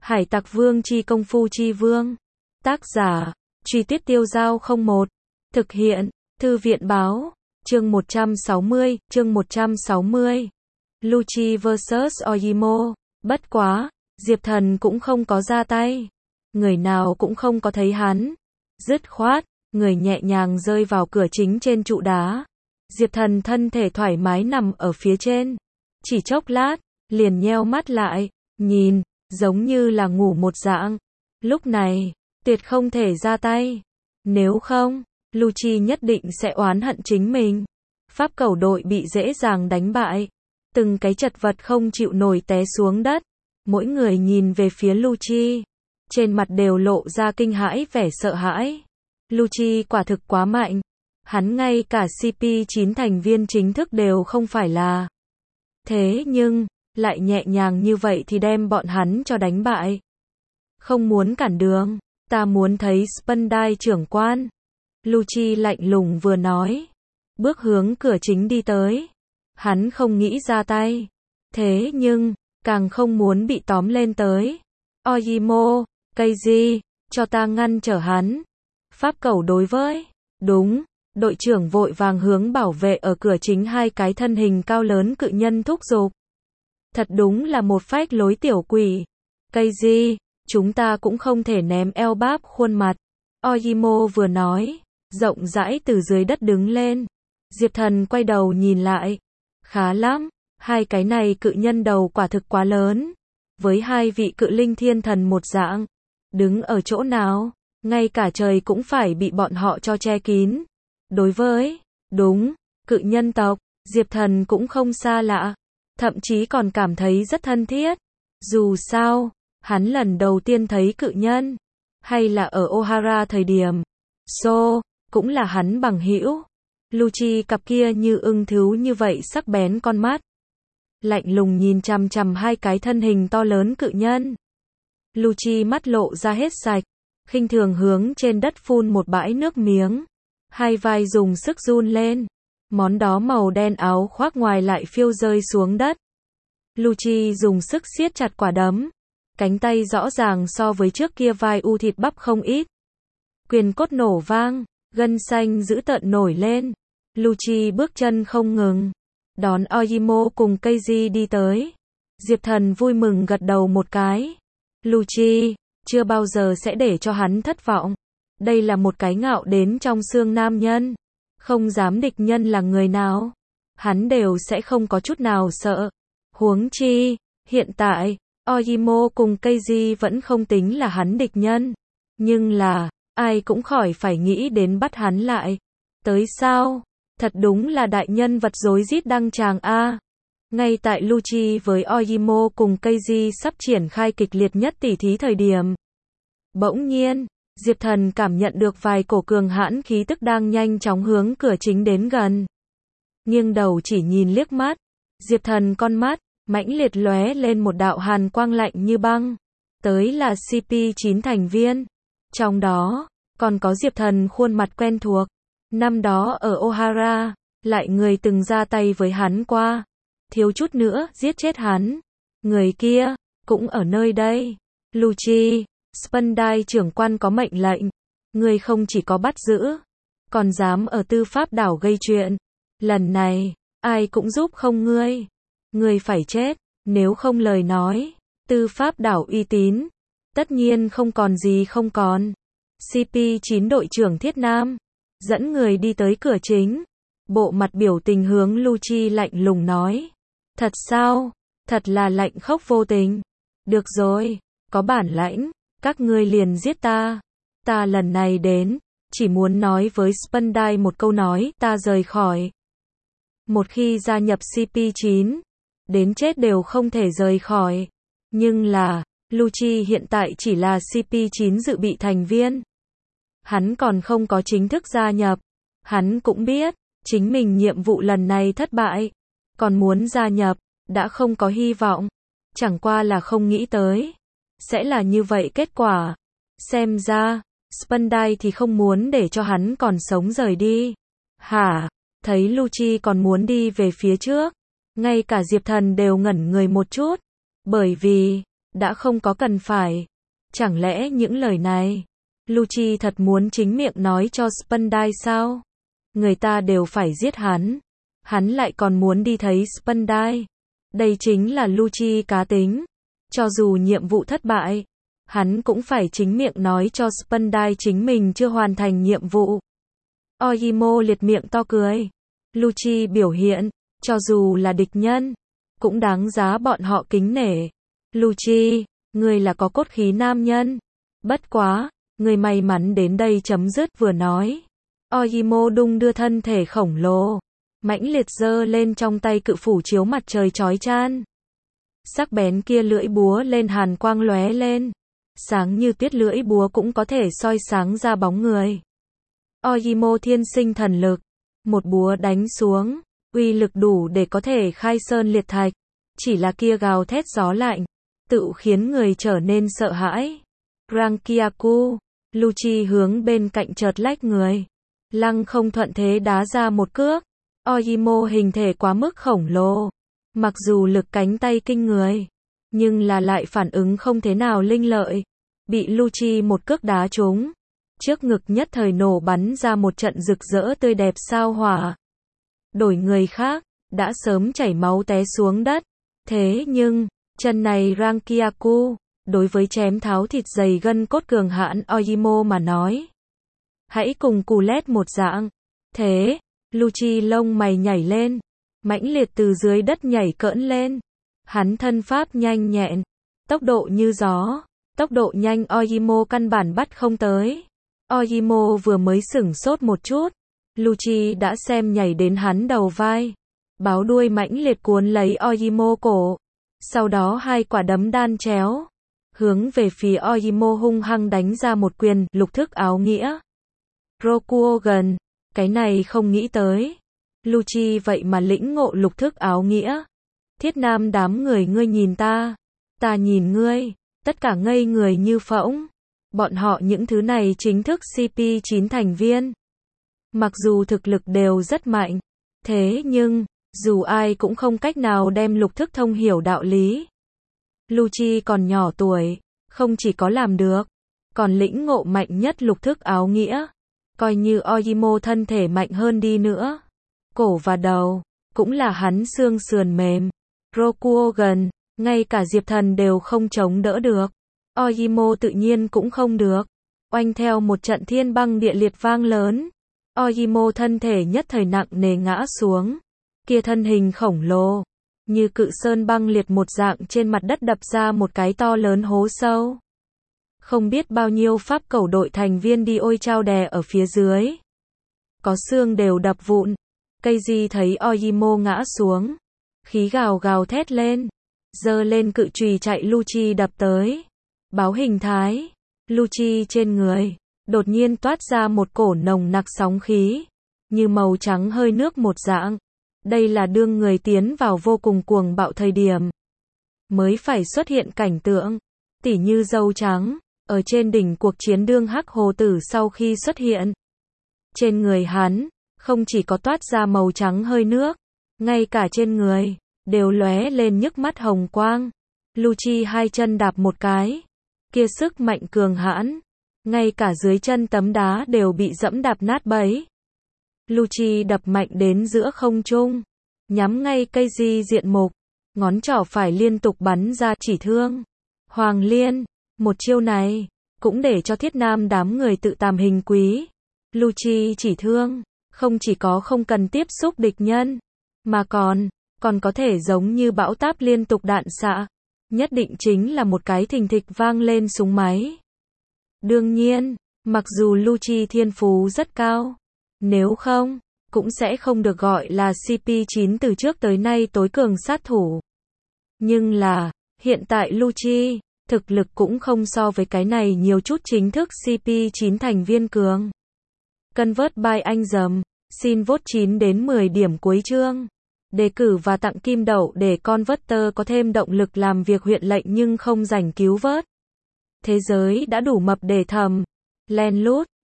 Hải Tặc Vương chi công phu chi vương. Tác giả, Truy Tuyết Tiêu Giao 01. Thực hiện, Thư viện Báo. Chương 160, chương 160. Lucci vs Ojimo. Bất quá, Diệp Thần cũng không có ra tay. Người nào cũng không có thấy hắn. Dứt khoát, người nhẹ nhàng rơi vào cửa chính trên trụ đá. Diệp Thần thân thể thoải mái nằm ở phía trên. Chỉ chốc lát, liền nheo mắt lại, nhìn, giống như là ngủ một dạng. Lúc này, tuyệt không thể ra tay. Nếu không, Lucci nhất định sẽ oán hận chính mình. Pháp cầu đội bị dễ dàng đánh bại. Từng cái chật vật không chịu nổi té xuống đất. Mỗi người nhìn về phía Lucci. Trên mặt đều lộ ra kinh hãi vẻ sợ hãi. Lucci quả thực quá mạnh. Hắn ngay cả CP9 thành viên chính thức đều không phải là. Thế nhưng, lại nhẹ nhàng như vậy thì đem bọn hắn cho đánh bại. Không muốn cản đường, ta muốn thấy Spandai trưởng quan. Lucci lạnh lùng vừa nói. Bước hướng cửa chính đi tới. Hắn không nghĩ ra tay. Thế nhưng, càng không muốn bị tóm lên tới. Ojimo, Keiji, cho ta ngăn trở hắn. Pháp cầu đối với. Đúng, đội trưởng vội vàng hướng bảo vệ ở cửa chính hai cái thân hình cao lớn cự nhân thúc giục. Thật đúng là một phách lối tiểu quỷ. Keiji, chúng ta cũng không thể ném eo báp khuôn mặt. Ojimo vừa nói, rộng rãi từ dưới đất đứng lên. Diệp Thần quay đầu nhìn lại. Khá lắm, hai cái này cự nhân đầu quả thực quá lớn. Với hai vị cự linh thiên thần một dạng. Đứng ở chỗ nào, ngay cả trời cũng phải bị bọn họ cho che kín. Đối với, đúng, cự nhân tộc, Diệp Thần cũng không xa lạ. Thậm chí còn cảm thấy rất thân thiết. Dù sao, hắn lần đầu tiên thấy cự nhân. Hay là ở Ohara thời điểm. Cũng là hắn bằng hữu. Lucci cặp kia như ưng thú như vậy sắc bén con mắt. Lạnh lùng nhìn chằm chằm hai cái thân hình to lớn cự nhân. Lucci mắt lộ ra hết sạch. Khinh thường hướng trên đất phun một bãi nước miếng. Hai vai dùng sức run lên. Món đó màu đen áo khoác ngoài lại phiêu rơi xuống đất. Lucci dùng sức siết chặt quả đấm. Cánh tay rõ ràng so với trước kia vai u thịt bắp không ít. Quyền cốt nổ vang, gân xanh dữ tợn nổi lên. Lucci bước chân không ngừng. Đón Ojimo cùng Keiji đi tới. Diệp Thần vui mừng gật đầu một cái. Lucci, chưa bao giờ sẽ để cho hắn thất vọng. Đây là một cái ngạo đến trong xương nam nhân. Không dám địch nhân là người nào. Hắn đều sẽ không có chút nào sợ. Huống chi, hiện tại, Ojimo cùng Keiji vẫn không tính là hắn địch nhân. Nhưng là, ai cũng khỏi phải nghĩ đến bắt hắn lại. Tới sao? Thật đúng là đại nhân vật rối rít đăng tràng a. Ngay tại Lucci với Ojimo cùng Keiji sắp triển khai kịch liệt nhất tỉ thí thời điểm. Bỗng nhiên, Diệp Thần cảm nhận được vài cổ cường hãn khí tức đang nhanh chóng hướng cửa chính đến gần. Nghiêng đầu chỉ nhìn liếc mắt. Diệp Thần con mắt, mãnh liệt lóe lên một đạo hàn quang lạnh như băng. Tới là CP9 thành viên. Trong đó, còn có Diệp Thần khuôn mặt quen thuộc. Năm đó ở Ohara, lại người từng ra tay với hắn qua. Thiếu chút nữa, giết chết hắn. Người kia, cũng ở nơi đây. Lucci, Spandai trưởng quan có mệnh lệnh. Người không chỉ có bắt giữ, còn dám ở tư pháp đảo gây chuyện. Lần này, ai cũng giúp không ngươi. Ngươi phải chết, nếu không lời nói. Tư pháp đảo uy tín. Tất nhiên không còn gì không còn. CP9 đội trưởng Thiết Nam. Dẫn người đi tới cửa chính. Bộ mặt biểu tình hướng Lucci lạnh lùng nói. Thật sao? Thật là lạnh khốc vô tình. Được rồi, có bản lãnh, các ngươi liền giết ta. Ta lần này đến, chỉ muốn nói với Spandai một câu nói, ta rời khỏi. Một khi gia nhập CP9, đến chết đều không thể rời khỏi. Nhưng là, Lucci hiện tại chỉ là CP9 dự bị thành viên. Hắn còn không có chính thức gia nhập. Hắn cũng biết, chính mình nhiệm vụ lần này thất bại. Còn muốn gia nhập, đã không có hy vọng. Chẳng qua là không nghĩ tới. Sẽ là như vậy kết quả. Xem ra, Spandai thì không muốn để cho hắn còn sống rời đi. Hả? Thấy Lucci còn muốn đi về phía trước. Ngay cả Diệp Thần đều ngẩn người một chút. Bởi vì, đã không có cần phải. Chẳng lẽ những lời này, Lucci thật muốn chính miệng nói cho Spandai sao? Người ta đều phải giết hắn lại còn muốn đi thấy Spandai. Đây chính là Lucci cá tính. Cho dù nhiệm vụ thất bại, hắn cũng phải chính miệng nói cho Spandai chính mình chưa hoàn thành nhiệm vụ. Ojimo liệt miệng to cười. Lucci biểu hiện, cho dù là địch nhân, cũng đáng giá bọn họ kính nể. Lucci, ngươi là có cốt khí nam nhân. Bất quá, ngươi may mắn đến đây chấm dứt vừa nói. Ojimo đung đưa thân thể khổng lồ, mãnh liệt giơ lên trong tay cự phủ chiếu mặt trời chói chan. Sắc bén kia lưỡi búa lên hàn quang lóe lên. Sáng như tuyết lưỡi búa cũng có thể soi sáng ra bóng người. Ojimo thiên sinh thần lực. Một búa đánh xuống, uy lực đủ để có thể khai sơn liệt thạch. Chỉ là kia gào thét gió lạnh, tự khiến người trở nên sợ hãi. Rankiaku, Lucci hướng bên cạnh chợt lách người. Lăng không thuận thế đá ra một cước. Ojimo hình thể quá mức khổng lồ. Mặc dù lực cánh tay kinh người, nhưng là lại phản ứng không thế nào linh lợi. Bị Lucci một cước đá trúng. Trước ngực nhất thời nổ bắn ra một trận rực rỡ tươi đẹp sao hỏa. Đổi người khác, đã sớm chảy máu té xuống đất. Thế nhưng, chân này Rankiaku, đối với chém tháo thịt dày gân cốt cường hãn Ojimo mà nói, hãy cùng cù lét một dạng. Thế, Lucci lông mày nhảy lên, mãnh liệt từ dưới đất nhảy cỡn lên. Hắn thân pháp nhanh nhẹn, tốc độ như gió, tốc độ nhanh Ojimo căn bản bắt không tới. Ojimo vừa mới sửng sốt một chút, Lucci đã xem nhảy đến hắn đầu vai. Báo đuôi mãnh liệt cuốn lấy Ojimo cổ. Sau đó hai quả đấm đan chéo, hướng về phía Ojimo hung hăng đánh ra một quyền, lục thức áo nghĩa. Rokuogan, cái này không nghĩ tới. Lucci vậy mà lĩnh ngộ lục thức áo nghĩa. Thiết Nam đám người ngươi nhìn ta nhìn ngươi, tất cả ngây người như phỗng. Bọn họ những thứ này chính thức CP9 thành viên. Mặc dù thực lực đều rất mạnh, thế nhưng, dù ai cũng không cách nào đem lục thức thông hiểu đạo lý. Lucci còn nhỏ tuổi, không chỉ có làm được, còn lĩnh ngộ mạnh nhất lục thức áo nghĩa. Coi như Ojimo thân thể mạnh hơn đi nữa, cổ và đầu, cũng là hắn xương sườn mềm. Rokuogan, ngay cả Diệp Thần đều không chống đỡ được. Ojimo tự nhiên cũng không được. Oanh theo một trận thiên băng địa liệt vang lớn. Ojimo thân thể nhất thời nặng nề ngã xuống. Kia thân hình khổng lồ, như cự sơn băng liệt một dạng trên mặt đất đập ra một cái to lớn hố sâu. Không biết bao nhiêu pháp cẩu đội thành viên đi ôi trao đè ở phía dưới. Có xương đều đập vụn. Keiji thấy Ojimo ngã xuống, khí gào gào thét lên, giơ lên cự chùy chạy Lucci đập tới. Báo hình thái, Lucci trên người, đột nhiên toát ra một cổ nồng nặc sóng khí, như màu trắng hơi nước một dạng. Đây là đương người tiến vào vô cùng cuồng bạo thời điểm mới phải xuất hiện cảnh tượng, tỉ như dâu trắng, ở trên đỉnh cuộc chiến đương hắc hồ tử sau khi xuất hiện. Trên người hắn, không chỉ có toát ra màu trắng hơi nước, ngay cả trên người, đều lóe lên nhức mắt hồng quang. Lucci hai chân đạp một cái, kia sức mạnh cường hãn, ngay cả dưới chân tấm đá đều bị dẫm đạp nát bấy. Lucci đập mạnh đến giữa không trung, nhắm ngay Keiji diện mục, ngón trỏ phải liên tục bắn ra chỉ thương. Hoàng Liên, một chiêu này, cũng để cho Thiết Nam đám người tự tàm hình quý. Lucci chỉ thương, không chỉ có không cần tiếp xúc địch nhân, mà còn có thể giống như bão táp liên tục đạn xạ. Nhất định chính là một cái thình thịch vang lên súng máy. Đương nhiên, mặc dù Lucci thiên phú rất cao, nếu không, cũng sẽ không được gọi là CP9 từ trước tới nay tối cường sát thủ. Nhưng là, hiện tại Lucci, thực lực cũng không so với cái này nhiều chút chính thức CP9 thành viên cường. Convert by anh dầm, xin vote 9 đến 10 điểm cuối chương. Đề cử và tặng kim đậu để Converter có thêm động lực làm việc huyện lệnh nhưng không rảnh cứu vớt. Thế giới đã đủ mập để thầm. Len lút.